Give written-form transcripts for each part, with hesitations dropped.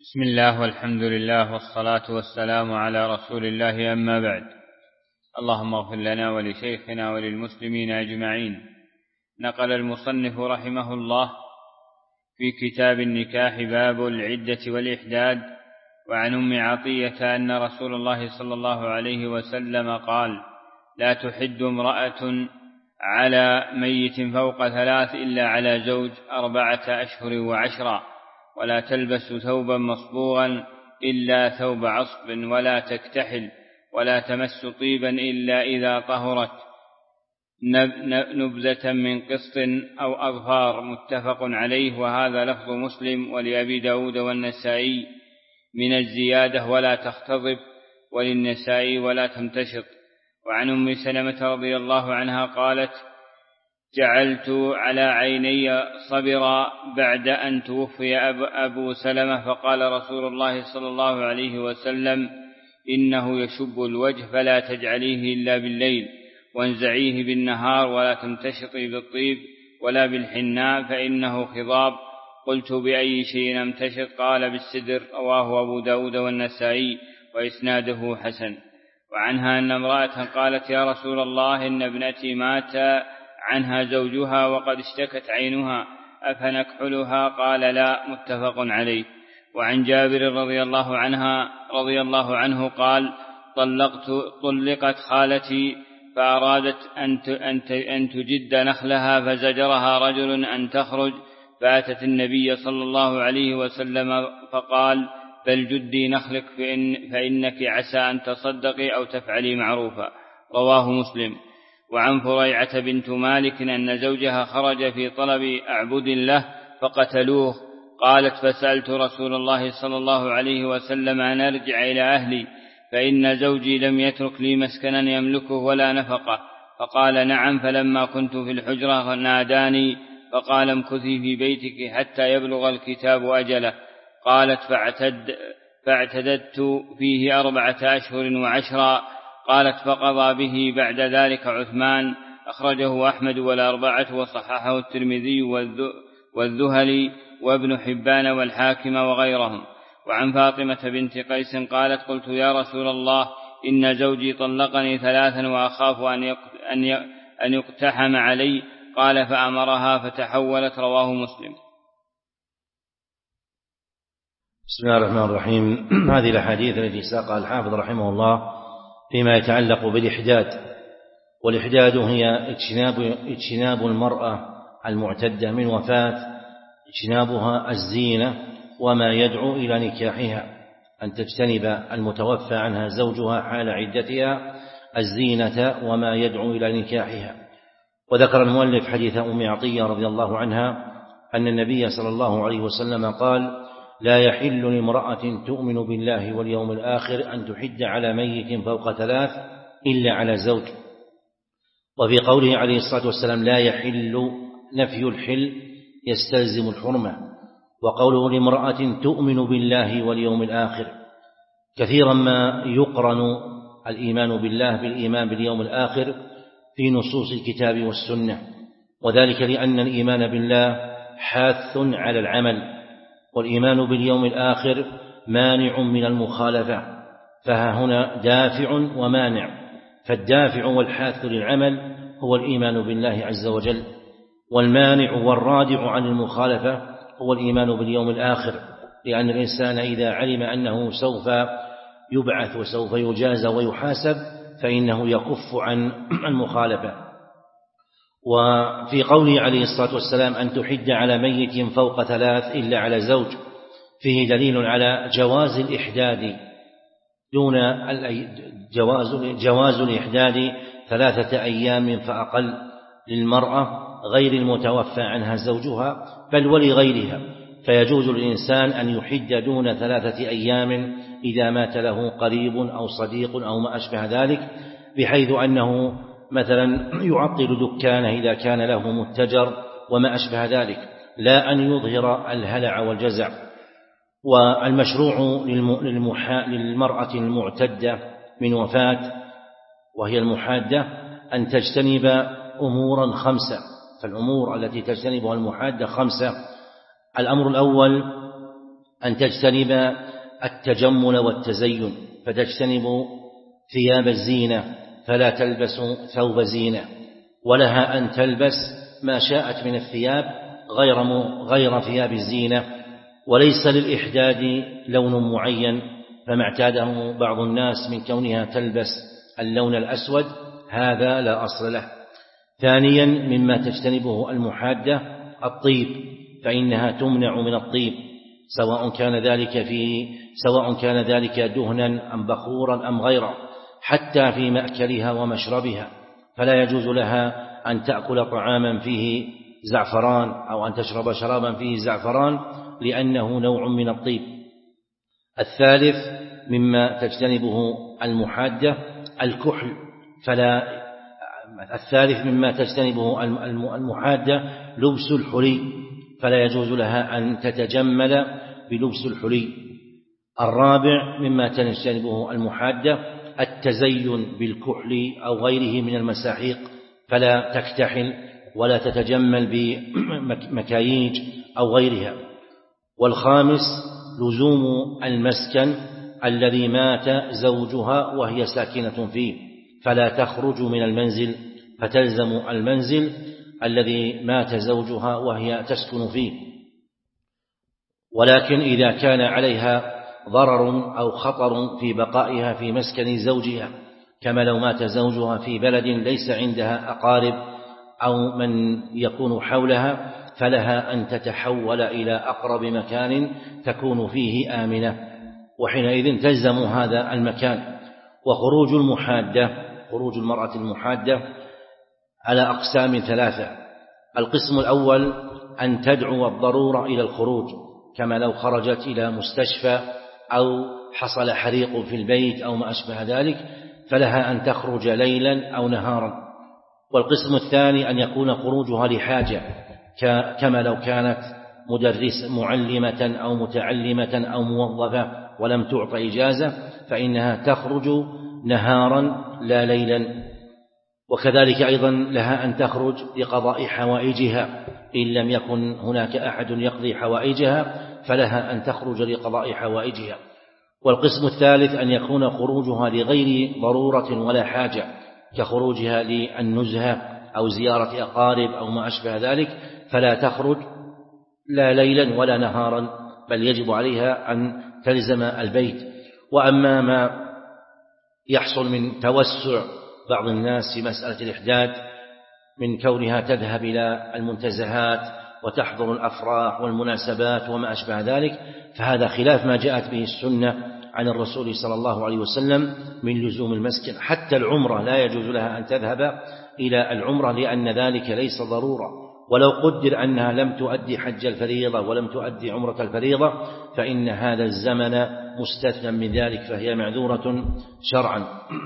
بسم الله والحمد لله والصلاة والسلام على رسول الله، أما بعد. اللهم اغفر لنا ولشيخنا وللمسلمين أجمعين. نقل المصنف رحمه الله في كتاب النكاح باب العدة والإحداد وعن أم عطية أن رسول الله صلى الله عليه وسلم قال: لا تحد امرأة على ميت فوق 3 إلا على زوج 4 أشهر و10، ولا تلبس ثوبا مصبوغا إلا ثوب عصب، ولا تكتحل، ولا تمس طيبا إلا إذا طهرت نبذة من قسط أو أظفار. متفق عليه، وهذا لفظ مسلم ولأبي داود والنسائي من الزيادة ولا تختضب، وللنسائي ولا تمتشط. وعن أم سلمة رضي الله عنها قالت: جعلت على عيني صبرا بعد أن توفي أبو سلمة، فقال رسول الله صلى الله عليه وسلم: إنه يشب الوجه فلا تجعليه إلا بالليل، وانزعيه بالنهار، ولا تمتشطي بالطيب ولا بالحناء فإنه خضاب. قلت: بأي شيء امتشط؟ قال: بالسدر. رواه أبو داود والنسائي وإسناده حسن. وعنها أن امرأة قالت: يا رسول الله، إن ابنتي مات عنها زوجها وقد اشتكت عينها، أفنكحلها؟ قال: لا. متفق عليه. وعن جابر رضي الله عنه قال: طلقت خالتي فأرادت أن تجد نخلها، فزجرها رجل أن تخرج، فأتت النبي صلى الله عليه وسلم فقال: بل جدي نخلك فإنك عسى أن تصدقي أو تفعلي معروفا. رواه مسلم. وعن فريعة بنت مالك أن زوجها خرج في طلب أعبد له فقتلوه. قالت: فسألت رسول الله صلى الله عليه وسلم أن أرجع إلى أهلي، فإن زوجي لم يترك لي مسكنا يملكه ولا نفقه. فقال: نعم. فلما كنت في الحجرة ناداني فقال: امكثي في بيتك حتى يبلغ الكتاب أجله. قالت: فاعتددت فيه 4 أشهر و10. قالت: فقضى به بعد ذلك عثمان. أخرجه أحمد والأربعة، وصححه الترمذي والذهلي وابن حبان والحاكم وغيرهم. وعن فاطمة بنت قيس قالت: قلت: يا رسول الله، إن زوجي طلقني 3 وأخاف أن يقتحم علي. قال: فأمرها فتحولت. رواه مسلم. بسم الله الرحمن الرحيم. هذه الأحاديث التي ساقها الحافظ رحمه الله فيما يتعلق بالإحداد، والإحداد هي اجتناب المرأة المعتدة من وفاة، اجتنابها الزينة وما يدعو إلى نكاحها، أن تجتنب المتوفى عنها زوجها حال عدتها الزينة وما يدعو إلى نكاحها. وذكر المؤلف حديث أم عطية رضي الله عنها أن النبي صلى الله عليه وسلم قال: لا يحل لامرأة تؤمن بالله واليوم الآخر أن تحد على ميت فوق 3 إلا على زوج. وفي قوله عليه الصلاة والسلام لا يحل، نفي الحل يستلزم الحرمة. وقوله لامرأة تؤمن بالله واليوم الآخر، كثيرا ما يقرن الإيمان بالله بالإيمان باليوم الآخر في نصوص الكتاب والسنة، وذلك لأن الإيمان بالله حاث على العمل، والإيمان باليوم الآخر مانع من المخالفة، فها هنا دافع ومانع. فالدافع والحاث للعمل هو الإيمان بالله عز وجل، والمانع والرادع عن المخالفة هو الإيمان باليوم الآخر، لأن الإنسان إذا علم أنه سوف يبعث وسوف يجازى ويحاسب فإنه يكف عن المخالفة. وفي قوله عليه الصلاة والسلام أن تحد على ميت فوق 3 إلا على زوج، فيه دليل على جواز الإحداد جواز الإحداد 3 أيام فأقل للمرأة غير المتوفى عنها زوجها، بل ولغيرها، فيجوز للإنسان أن يحد دون 3 أيام إذا مات له قريب أو صديق أو ما أشبه ذلك، بحيث أنه مثلا يعطل دكانه إذا كان له متجر وما أشبه ذلك، لا أن يظهر الهلع والجزع. والمشروع للمرأة المعتدة من وفاة وهي المحادة أن تجتنب أمورا 5. فالأمور التي تجتنبها المحادة 5. الأمر الأول أن تجتنب التجمل والتزين، فتجتنب ثياب الزينة فلا تلبس ثوب زينة، ولها أن تلبس ما شاءت من الثياب غير ثياب الزينة، وليس للإحداد لون معين فما اعتاده بعض الناس من كونها تلبس اللون الأسود هذا لا أصل له. ثانيا مما تجتنبه المحادة الطيب، فإنها تمنع من الطيب سواء كان ذلك دهنا أم بخورا أم غيره، حتى في مأكلها ومشربها، فلا يجوز لها أن تأكل طعاما فيه زعفران أو أن تشرب شرابا فيه زعفران لأنه نوع من الطيب. الثالث مما تجتنبه المحادة الكحل، الثالث مما تجتنبه المحادة لبس الحلي، فلا يجوز لها أن تتجمل بلبس الحلي. الرابع مما تجتنبه المحادة التزين بالكحل أو غيره من المساحيق، فلا تكتحل ولا تتجمل بمكاييج أو غيرها. والخامس لزوم المسكن الذي مات زوجها وهي ساكنة فيه، فلا تخرج من المنزل، فتلزم المنزل الذي مات زوجها وهي تسكن فيه. ولكن إذا كان عليها ضرر أو خطر في بقائها في مسكن زوجها، كما لو مات زوجها في بلد ليس عندها أقارب أو من يكون حولها، فلها أن تتحول إلى أقرب مكان تكون فيه آمنة، وحينئذ تلزم هذا المكان. وخروج المرأة المحادة على أقسام ثلاثة. القسم الأول أن تدعو الضرورة إلى الخروج، كما لو خرجت إلى مستشفى أو حصل حريق في البيت أو ما أشبه ذلك، فلها أن تخرج ليلا أو نهارا. والقسم الثاني أن يكون خروجها لحاجة، كما لو كانت معلمة أو متعلمة أو موظفة ولم تعط إجازة، فإنها تخرج نهارا لا ليلا. وكذلك أيضا لها أن تخرج لقضاء حوائجها، إن لم يكن هناك أحد يقضي حوائجها فلها أن تخرج لقضاء حوائجها. والقسم الثالث أن يكون خروجها لغير ضرورة ولا حاجة، كخروجها للنزهة أو زيارة أقارب أو ما أشبه ذلك، فلا تخرج لا ليلا ولا نهارا، بل يجب عليها أن تلزم البيت. وأما ما يحصل من توسع بعض الناس في مسألة الإحداد من كونها تذهب إلى المنتزهات وتحضر الأفراح والمناسبات وما أشبه ذلك، فهذا خلاف ما جاءت به السنة عن الرسول صلى الله عليه وسلم من لزوم المسكن. حتى العمرة لا يجوز لها أن تذهب إلى العمرة، لأن ذلك ليس ضرورة. ولو قدر أنها لم تؤدي حج الفريضة ولم تؤدي عمرة الفريضة، فإن هذا الزمن مستثنى من ذلك، فهي معذورة شرعا.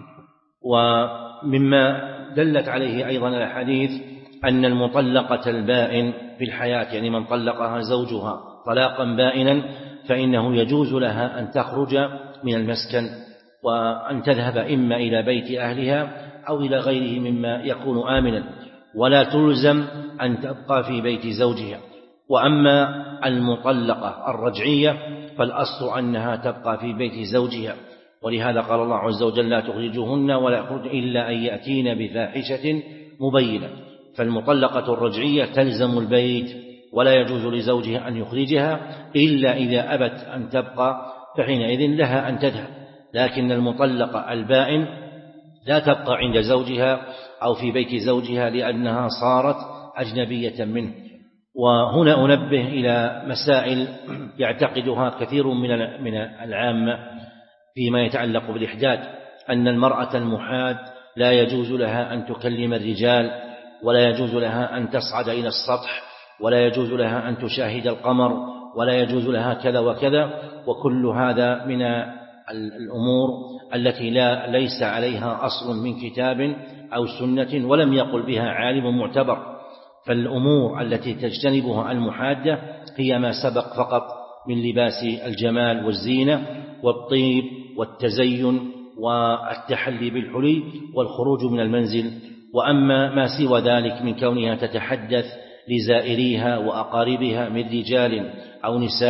ومما دلت عليه أيضا الحديث أن المطلقة البائن في الحياة، يعني من طلقها زوجها طلاقا بائنا، فإنه يجوز لها أن تخرج من المسكن وأن تذهب إما إلى بيت أهلها أو إلى غيره مما يكون آمنا، ولا تلزم أن تبقى في بيت زوجها. وأما المطلقة الرجعية فالأصل أنها تبقى في بيت زوجها، ولهذا قال الله عز وجل لا تخرجوهن ولا يخرجن إلا أن يأتين بفاحشة مبينة. فالمطلقة الرجعية تلزم البيت، ولا يجوز لزوجها أن يخرجها إلا إذا أبت أن تبقى، فحينئذ لها أن تذهب. لكن المطلقة البائن لا تبقى عند زوجها أو في بيت زوجها لأنها صارت أجنبية منه. وهنا أنبه إلى مسائل يعتقدها كثير من العامة فيما يتعلق بالإحداد، أن المرأة المحاد لا يجوز لها أن تكلم الرجال، ولا يجوز لها أن تصعد إلى السطح، ولا يجوز لها أن تشاهد القمر، ولا يجوز لها كذا وكذا. وكل هذا من الأمور التي ليس عليها أصل من كتاب أو سنة ولم يقل بها عالم معتبر. فالأمور التي تجتنبها المحادة هي ما سبق فقط من لباس الجمال والزينة والطيب والتزين والتحلي بالحلي والخروج من المنزل. وأما ما سوى ذلك من كونها تتحدث لزائريها وأقاربها من رجال أو نساء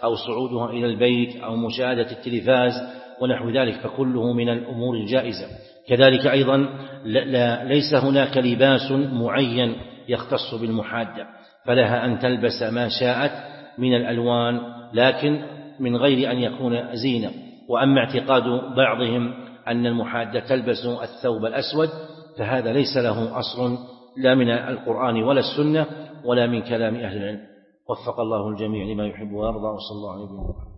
أو صعودها إلى البيت أو مشاهدة التلفاز ونحو ذلك، فكله من الأمور الجائزة. كذلك أيضا ليس هناك لباس معين يختص بالمحادة، فلها أن تلبس ما شاءت من الألوان لكن من غير أن يكون زينة. وأما اعتقاد بعضهم أن المحادة تلبس الثوب الأسود فهذا ليس له أصل لا من القرآن ولا السنة ولا من كلام أهل العلم. وفق الله الجميع لما يحب ويرضى، وصلى الله عليه وسلم.